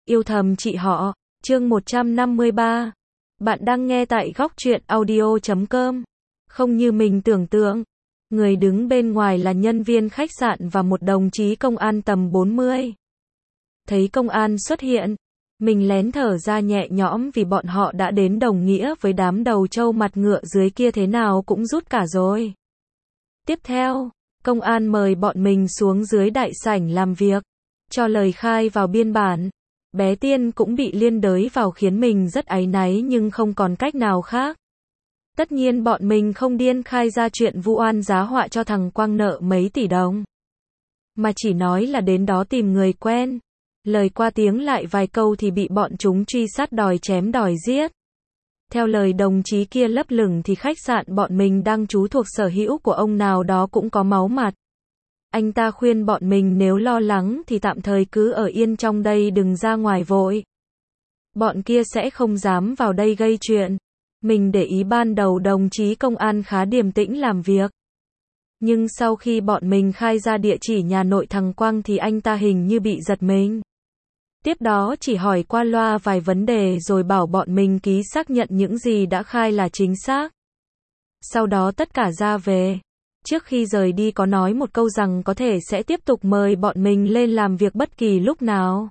Yêu thầm chị họ, chương 153. Bạn đang nghe tại góc truyện audio.com. Không như mình tưởng tượng. Người đứng bên ngoài là nhân viên khách sạn và một đồng chí công an tầm 40. Thấy công an xuất hiện, mình lén thở ra nhẹ nhõm vì bọn họ đã đến đồng nghĩa với đám đầu trâu mặt ngựa dưới kia thế nào cũng rút cả rồi. Tiếp theo, công an mời bọn mình xuống dưới đại sảnh làm việc, cho lời khai vào biên bản. Bé Tiên cũng bị liên đới vào khiến mình rất áy náy nhưng không còn cách nào khác. Tất nhiên bọn mình không điên khai ra chuyện vu oan giá họa cho thằng Quang nợ mấy tỷ đồng. Mà chỉ nói là đến đó tìm người quen. Lời qua tiếng lại vài câu thì bị bọn chúng truy sát đòi chém đòi giết. Theo lời đồng chí kia lấp lửng thì khách sạn bọn mình đang trú thuộc sở hữu của ông nào đó cũng có máu mặt. Anh ta khuyên bọn mình nếu lo lắng thì tạm thời cứ ở yên trong đây đừng ra ngoài vội. Bọn kia sẽ không dám vào đây gây chuyện. Mình để ý ban đầu đồng chí công an khá điềm tĩnh làm việc. Nhưng sau khi bọn mình khai ra địa chỉ nhà nội thằng Quang thì anh ta hình như bị giật mình. Tiếp đó chỉ hỏi qua loa vài vấn đề rồi bảo bọn mình ký xác nhận những gì đã khai là chính xác. Sau đó tất cả ra về. Trước khi rời đi có nói một câu rằng có thể sẽ tiếp tục mời bọn mình lên làm việc bất kỳ lúc nào.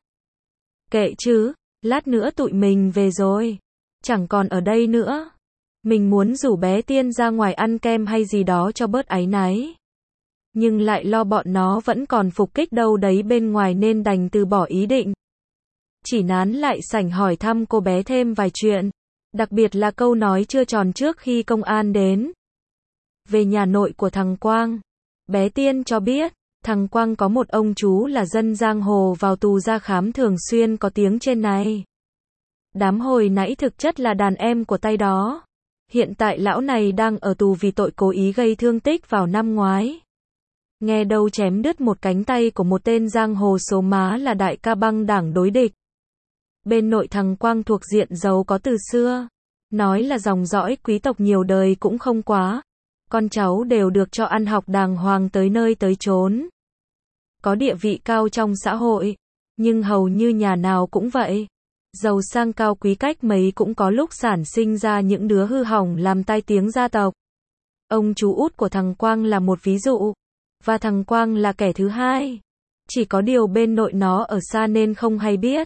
Kệ chứ, lát nữa tụi mình về rồi. Chẳng còn ở đây nữa. Mình muốn rủ bé Tiên ra ngoài ăn kem hay gì đó cho bớt áy náy. Nhưng lại lo bọn nó vẫn còn phục kích đâu đấy bên ngoài nên đành từ bỏ ý định. Chỉ nán lại sảnh hỏi thăm cô bé thêm vài chuyện. Đặc biệt là câu nói chưa tròn trước khi công an đến. Về nhà nội của thằng Quang. Bé Tiên cho biết, thằng Quang có một ông chú là dân giang hồ vào tù ra khám thường xuyên có tiếng trên này. Đám hồi nãy thực chất là đàn em của tay đó. Hiện tại lão này đang ở tù vì tội cố ý gây thương tích vào năm ngoái. Nghe đâu chém đứt một cánh tay của một tên giang hồ số má là đại ca băng đảng đối địch. Bên nội thằng Quang thuộc diện giàu có từ xưa. Nói là dòng dõi quý tộc nhiều đời cũng không quá. Con cháu đều được cho ăn học đàng hoàng tới nơi tới chốn. Có địa vị cao trong xã hội. Nhưng hầu như nhà nào cũng vậy. Giàu sang cao quý cách mấy cũng có lúc sản sinh ra những đứa hư hỏng làm tai tiếng gia tộc. Ông chú út của thằng Quang là một ví dụ. Và thằng Quang là kẻ thứ hai. Chỉ có điều bên nội nó ở xa nên không hay biết.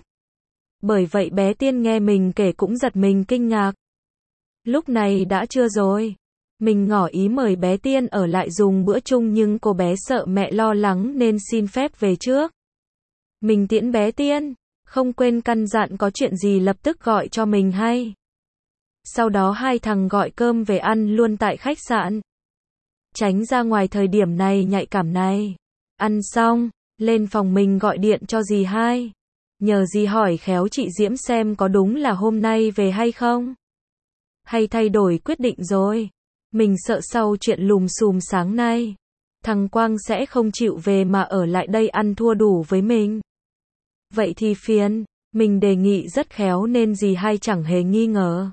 Bởi vậy bé Tiên nghe mình kể cũng giật mình kinh ngạc. Lúc này đã trưa rồi. Mình ngỏ ý mời bé Tiên ở lại dùng bữa chung nhưng cô bé sợ mẹ lo lắng nên xin phép về trước. Mình tiễn bé Tiên, không quên căn dặn có chuyện gì lập tức gọi cho mình hay. Sau đó hai thằng gọi cơm về ăn luôn tại khách sạn. Tránh ra ngoài thời điểm này nhạy cảm này. Ăn xong, lên phòng mình gọi điện cho dì hai. Nhờ dì hỏi khéo chị Diễm xem có đúng là hôm nay về hay không. Hay thay đổi quyết định rồi. Mình sợ sau chuyện lùm xùm sáng nay, thằng Quang sẽ không chịu về mà ở lại đây ăn thua đủ với mình. Vậy thì phiền, mình đề nghị rất khéo nên dì hai chẳng hề nghi ngờ.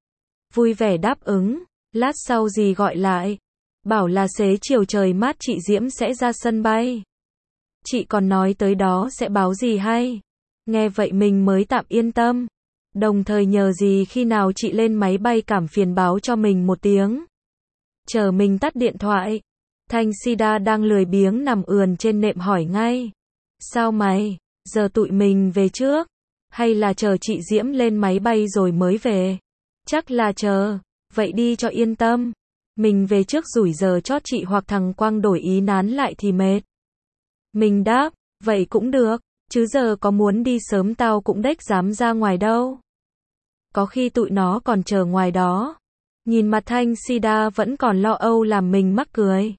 Vui vẻ đáp ứng, lát sau dì gọi lại. Bảo là xế chiều trời mát chị Diễm sẽ ra sân bay. Chị còn nói tới đó sẽ báo dì hay. Nghe vậy mình mới tạm yên tâm. Đồng thời nhờ dì khi nào chị lên máy bay cảm phiền báo cho mình một tiếng. Chờ mình tắt điện thoại. Thanh Sida đang lười biếng nằm ườn trên nệm hỏi ngay. Sao mày, giờ tụi mình về trước? Hay là chờ chị Diễm lên máy bay rồi mới về? Chắc là chờ, vậy đi cho yên tâm. Mình về trước rủi giờ chót chị hoặc thằng Quang đổi ý nán lại thì mệt. Mình đáp, vậy cũng được, chứ giờ có muốn đi sớm tao cũng đếch dám ra ngoài đâu. Có khi tụi nó còn chờ ngoài đó. Nhìn mặt Thanh Sida vẫn còn lo âu làm mình mắc cười.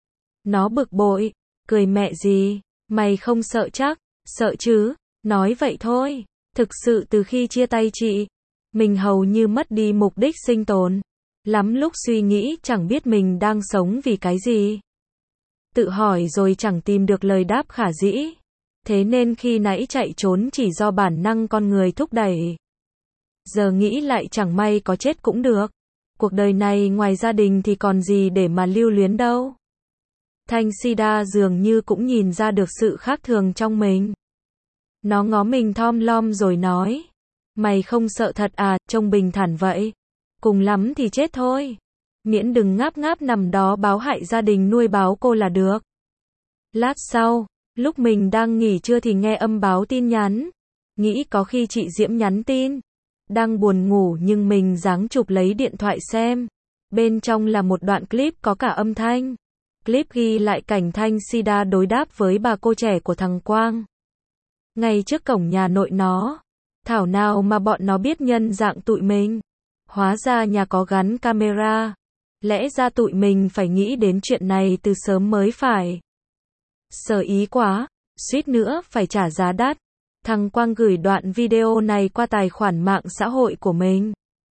Nó bực bội, cười mẹ gì, mày không sợ chắc, sợ chứ, nói vậy thôi. Thực sự từ khi chia tay chị, mình hầu như mất đi mục đích sinh tồn. Lắm lúc suy nghĩ chẳng biết mình đang sống vì cái gì. Tự hỏi rồi chẳng tìm được lời đáp khả dĩ. Thế nên khi nãy chạy trốn chỉ do bản năng con người thúc đẩy. Giờ nghĩ lại chẳng may có chết cũng được. Cuộc đời này ngoài gia đình thì còn gì để mà lưu luyến đâu. Thanh Sida dường như cũng nhìn ra được sự khác thường trong mình. Nó ngó mình thom lom rồi nói. Mày không sợ thật à, trông bình thản vậy. Cùng lắm thì chết thôi. Miễn đừng ngáp ngáp nằm đó báo hại gia đình nuôi báo cô là được. Lát sau, lúc mình đang nghỉ trưa thì nghe âm báo tin nhắn. Nghĩ có khi chị Diễm nhắn tin. Đang buồn ngủ nhưng mình giáng chụp lấy điện thoại xem. Bên trong là một đoạn clip có cả âm thanh. Clip ghi lại cảnh Thanh Sida đối đáp với bà cô trẻ của thằng Quang. Ngay trước cổng nhà nội nó. Thảo nào mà bọn nó biết nhân dạng tụi mình. Hóa ra nhà có gắn camera. Lẽ ra tụi mình phải nghĩ đến chuyện này từ sớm mới phải. Sợ ý quá, suýt nữa phải trả giá đắt. Thằng Quang gửi đoạn video này qua tài khoản mạng xã hội của mình.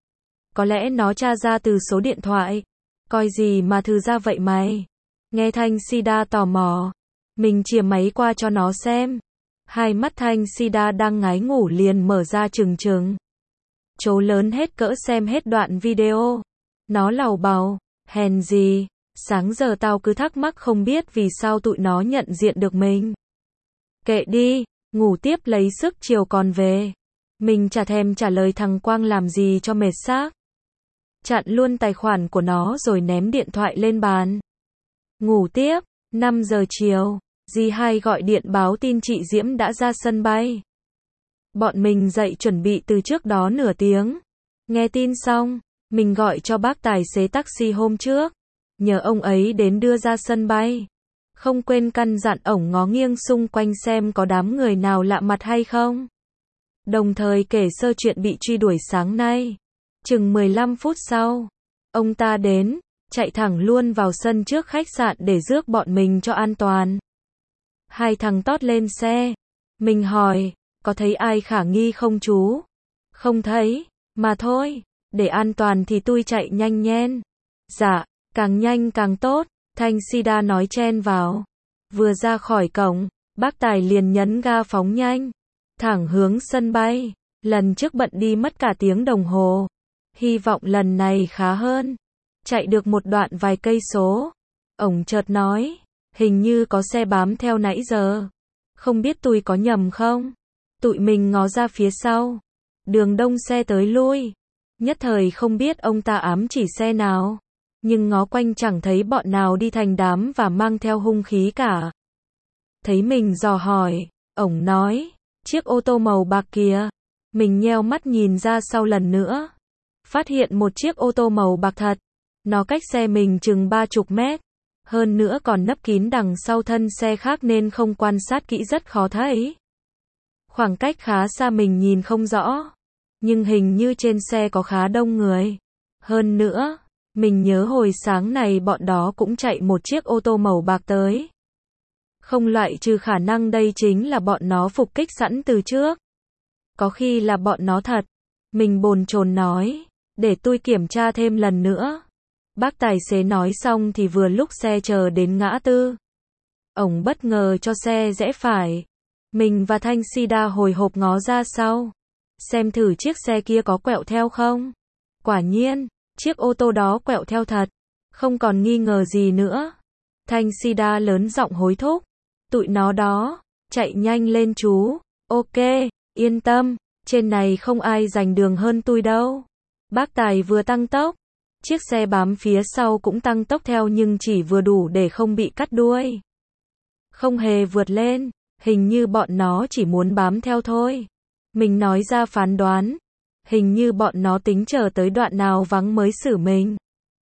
Có lẽ nó tra ra từ số điện thoại. Coi gì mà thư ra vậy mày. Nghe Thanh Sida tò mò. Mình chìa máy qua cho nó xem. Hai mắt Thanh Sida đang ngái ngủ liền mở ra trừng trừng. Chố lớn hết cỡ xem hết đoạn video. Nó lầu bầu, hèn gì. Sáng giờ tao cứ thắc mắc không biết vì sao tụi nó nhận diện được mình. Kệ đi, ngủ tiếp lấy sức chiều còn về. Mình chả thèm trả lời thằng Quang làm gì cho mệt xác. Chặn luôn tài khoản của nó rồi ném điện thoại lên bàn. Ngủ tiếp, 5 giờ chiều, dì hai gọi điện báo tin chị Diễm đã ra sân bay. Bọn mình dậy chuẩn bị từ trước đó nửa tiếng. Nghe tin xong, mình gọi cho bác tài xế taxi hôm trước. Nhờ ông ấy đến đưa ra sân bay. Không quên căn dặn ổng ngó nghiêng xung quanh xem có đám người nào lạ mặt hay không. Đồng thời kể sơ chuyện bị truy đuổi sáng nay. Chừng 15 phút sau, ông ta đến, chạy thẳng luôn vào sân trước khách sạn để rước bọn mình cho an toàn. Hai thằng tót lên xe. Mình hỏi, có thấy ai khả nghi không chú? Không thấy, mà thôi, để an toàn thì tôi chạy nhanh nhen. Dạ, càng nhanh càng tốt, Thanh Sida nói chen vào. Vừa ra khỏi cổng, bác Tài liền nhấn ga phóng nhanh. Thẳng hướng sân bay, lần trước bận đi mất cả tiếng đồng hồ. Hy vọng lần này khá hơn. Chạy được một đoạn vài cây số. Ổng chợt nói, hình như có xe bám theo nãy giờ. Không biết tôi có nhầm không? Tụi mình ngó ra phía sau. Đường đông xe tới lui. Nhất thời không biết ông ta ám chỉ xe nào. Nhưng ngó quanh chẳng thấy bọn nào đi thành đám và mang theo hung khí cả. Thấy mình dò hỏi, ổng nói, chiếc ô tô màu bạc kìa. Mình nheo mắt nhìn ra sau lần nữa. Phát hiện một chiếc ô tô màu bạc thật. Nó cách xe mình chừng 30 mét. Hơn nữa còn nấp kín đằng sau thân xe khác nên không quan sát kỹ rất khó thấy. Khoảng cách khá xa mình nhìn không rõ. Nhưng hình như trên xe có khá đông người. Hơn nữa, mình nhớ hồi sáng này bọn đó cũng chạy một chiếc ô tô màu bạc tới. Không loại trừ khả năng đây chính là bọn nó phục kích sẵn từ trước. Có khi là bọn nó thật. Mình bồn chồn nói, để tôi kiểm tra thêm lần nữa. Bác tài xế nói xong thì vừa lúc xe chờ đến ngã tư. Ổng bất ngờ cho xe rẽ phải. Mình và Thanh Sida hồi hộp ngó ra sau. Xem thử chiếc xe kia có quẹo theo không. Quả nhiên, chiếc ô tô đó quẹo theo thật. Không còn nghi ngờ gì nữa. Thanh Sida lớn giọng hối thúc. Tụi nó đó, chạy nhanh lên chú. Ok, yên tâm, trên này không ai giành đường hơn tôi đâu. Bác Tài vừa tăng tốc. Chiếc xe bám phía sau cũng tăng tốc theo nhưng chỉ vừa đủ để không bị cắt đuôi. Không hề vượt lên, hình như bọn nó chỉ muốn bám theo thôi. Mình nói ra phán đoán. Hình như bọn nó tính chờ tới đoạn nào vắng mới xử mình.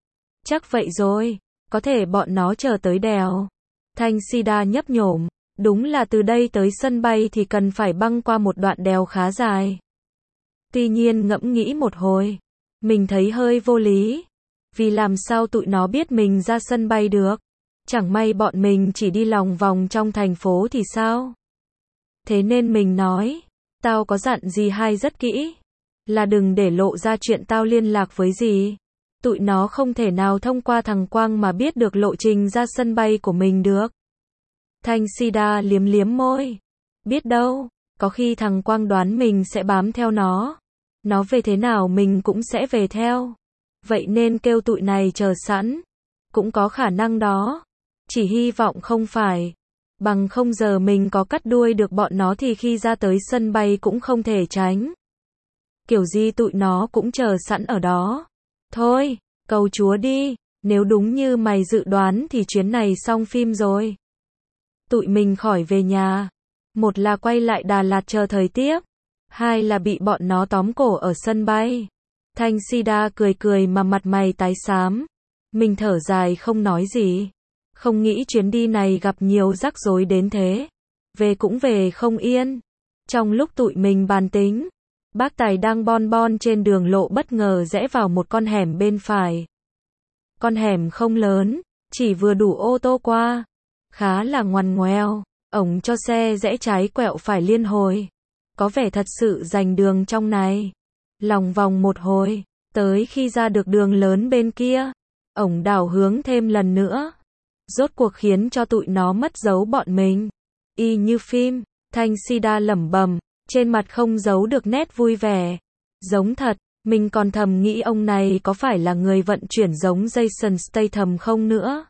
Chắc vậy rồi, có thể bọn nó chờ tới đèo. Thanh Sida nhấp nhổm, đúng là từ đây tới sân bay thì cần phải băng qua một đoạn đèo khá dài. Tuy nhiên ngẫm nghĩ một hồi, mình thấy hơi vô lý. Vì làm sao tụi nó biết mình ra sân bay được? Chẳng may bọn mình chỉ đi lòng vòng trong thành phố thì sao? Thế nên mình nói, tao có dặn dì hai rất kỹ. Là đừng để lộ ra chuyện tao liên lạc với dì. Tụi nó không thể nào thông qua thằng Quang mà biết được lộ trình ra sân bay của mình được. Thanh Sida liếm liếm môi. Biết đâu, có khi thằng Quang đoán mình sẽ bám theo nó. Nó về thế nào mình cũng sẽ về theo. Vậy nên kêu tụi này chờ sẵn. Cũng có khả năng đó. Chỉ hy vọng không phải. Bằng không giờ mình có cắt đuôi được bọn nó thì khi ra tới sân bay cũng không thể tránh. Kiểu gì tụi nó cũng chờ sẵn ở đó. Thôi, cầu Chúa đi, nếu đúng như mày dự đoán thì chuyến này xong phim rồi. Tụi mình khỏi về nhà. Một là quay lại Đà Lạt chờ thời tiếp. Hai là bị bọn nó tóm cổ ở sân bay. Thanh Sida cười cười mà mặt mày tái xám. Mình thở dài không nói gì. Không nghĩ chuyến đi này gặp nhiều rắc rối đến thế. Về cũng về không yên. Trong lúc tụi mình bàn tính, bác Tài đang bon bon trên đường lộ bất ngờ rẽ vào một con hẻm bên phải. Con hẻm không lớn, chỉ vừa đủ ô tô qua. Khá là ngoằn ngoèo, ổng cho xe rẽ trái quẹo phải liên hồi. Có vẻ thật sự dành đường trong này. Lòng vòng một hồi, tới khi ra được đường lớn bên kia, ổng đảo hướng thêm lần nữa. Rốt cuộc khiến cho tụi nó mất dấu bọn mình. Y như phim, Thanh Sida lẩm bẩm, trên mặt không giấu được nét vui vẻ. Giống thật, mình còn thầm nghĩ ông này có phải là người vận chuyển giống Jason Statham không nữa.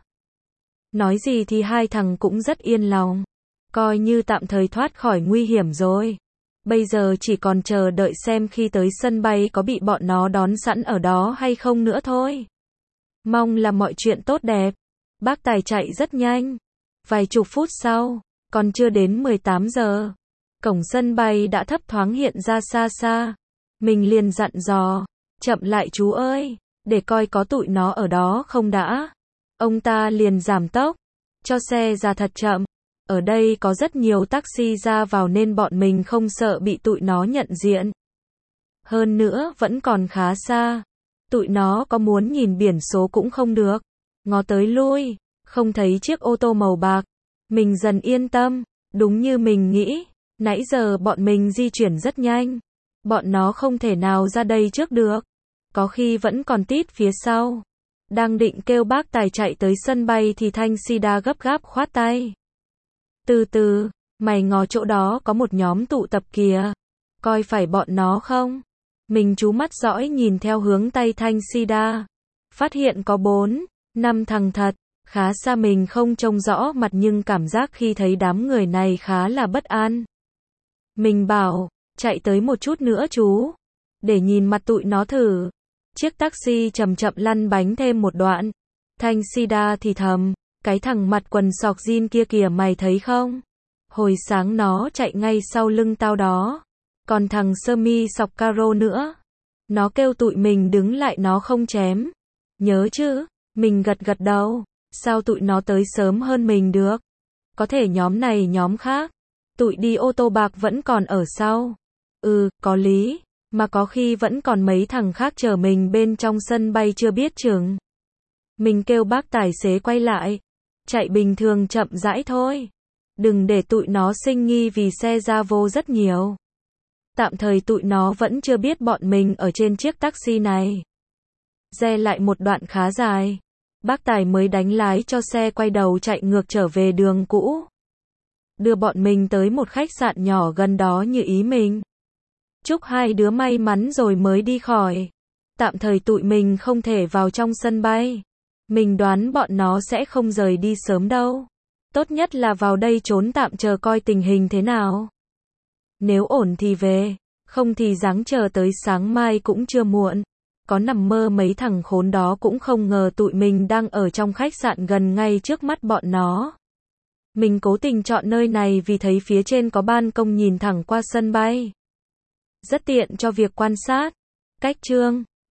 Nói gì thì hai thằng cũng rất yên lòng. Coi như tạm thời thoát khỏi nguy hiểm rồi. Bây giờ chỉ còn chờ đợi xem khi tới sân bay có bị bọn nó đón sẵn ở đó hay không nữa thôi. Mong là mọi chuyện tốt đẹp. Bác Tài chạy rất nhanh. Vài chục phút sau, còn chưa đến 18 giờ. Cổng sân bay đã thấp thoáng hiện ra xa xa. Mình liền dặn dò, chậm lại chú ơi, để coi có tụi nó ở đó không đã. Ông ta liền giảm tốc, cho xe ra thật chậm. Ở đây có rất nhiều taxi ra vào nên bọn mình không sợ bị tụi nó nhận diện. Hơn nữa vẫn còn khá xa. Tụi nó có muốn nhìn biển số cũng không được. Ngó tới lui, không thấy chiếc ô tô màu bạc. Mình dần yên tâm, đúng như mình nghĩ. Nãy giờ bọn mình di chuyển rất nhanh. Bọn nó không thể nào ra đây trước được. Có khi vẫn còn tít phía sau. Đang định kêu bác Tài chạy tới sân bay thì Thanh Sida gấp gáp khoát tay. Từ từ, mày ngó chỗ đó có một nhóm tụ tập kìa. Coi phải bọn nó không? Mình chú mắt dõi nhìn theo hướng tay Thanh Sida. Phát hiện có 4, 5 thằng thật. Khá xa mình không trông rõ mặt nhưng cảm giác khi thấy đám người này khá là bất an. Mình bảo, chạy tới một chút nữa chú. Để nhìn mặt tụi nó thử. Chiếc taxi chậm chậm lăn bánh thêm một đoạn. Thanh Sida thì thầm, cái thằng mặt quần sọc jean kia kìa mày thấy không? Hồi sáng nó chạy ngay sau lưng tao đó. Còn thằng sơ mi sọc caro nữa. Nó kêu tụi mình đứng lại nó không chém. Nhớ chứ? Mình gật gật đầu. Sao tụi nó tới sớm hơn mình được? Có thể nhóm này nhóm khác. Tụi đi ô tô bạc vẫn còn ở sau. Có lý. Mà có khi vẫn còn mấy thằng khác chờ mình bên trong sân bay chưa biết chừng. Mình kêu bác tài xế quay lại. Chạy bình thường chậm rãi thôi. Đừng để tụi nó sinh nghi vì xe ra vô rất nhiều. Tạm thời tụi nó vẫn chưa biết bọn mình ở trên chiếc taxi này. Re lại một đoạn khá dài. Bác tài mới đánh lái cho xe quay đầu chạy ngược trở về đường cũ. Đưa bọn mình tới một khách sạn nhỏ gần đó như ý mình. Chúc hai đứa may mắn rồi mới đi khỏi. Tạm thời tụi mình không thể vào trong sân bay. Mình đoán bọn nó sẽ không rời đi sớm đâu. Tốt nhất là vào đây trốn tạm chờ coi tình hình thế nào. Nếu ổn thì về, không thì ráng chờ tới sáng mai cũng chưa muộn. Có nằm mơ mấy thằng khốn đó cũng không ngờ tụi mình đang ở trong khách sạn gần ngay trước mắt bọn nó. Mình cố tình chọn nơi này vì thấy phía trên có ban công nhìn thẳng qua sân bay. Rất tiện cho việc quan sát. Cách chương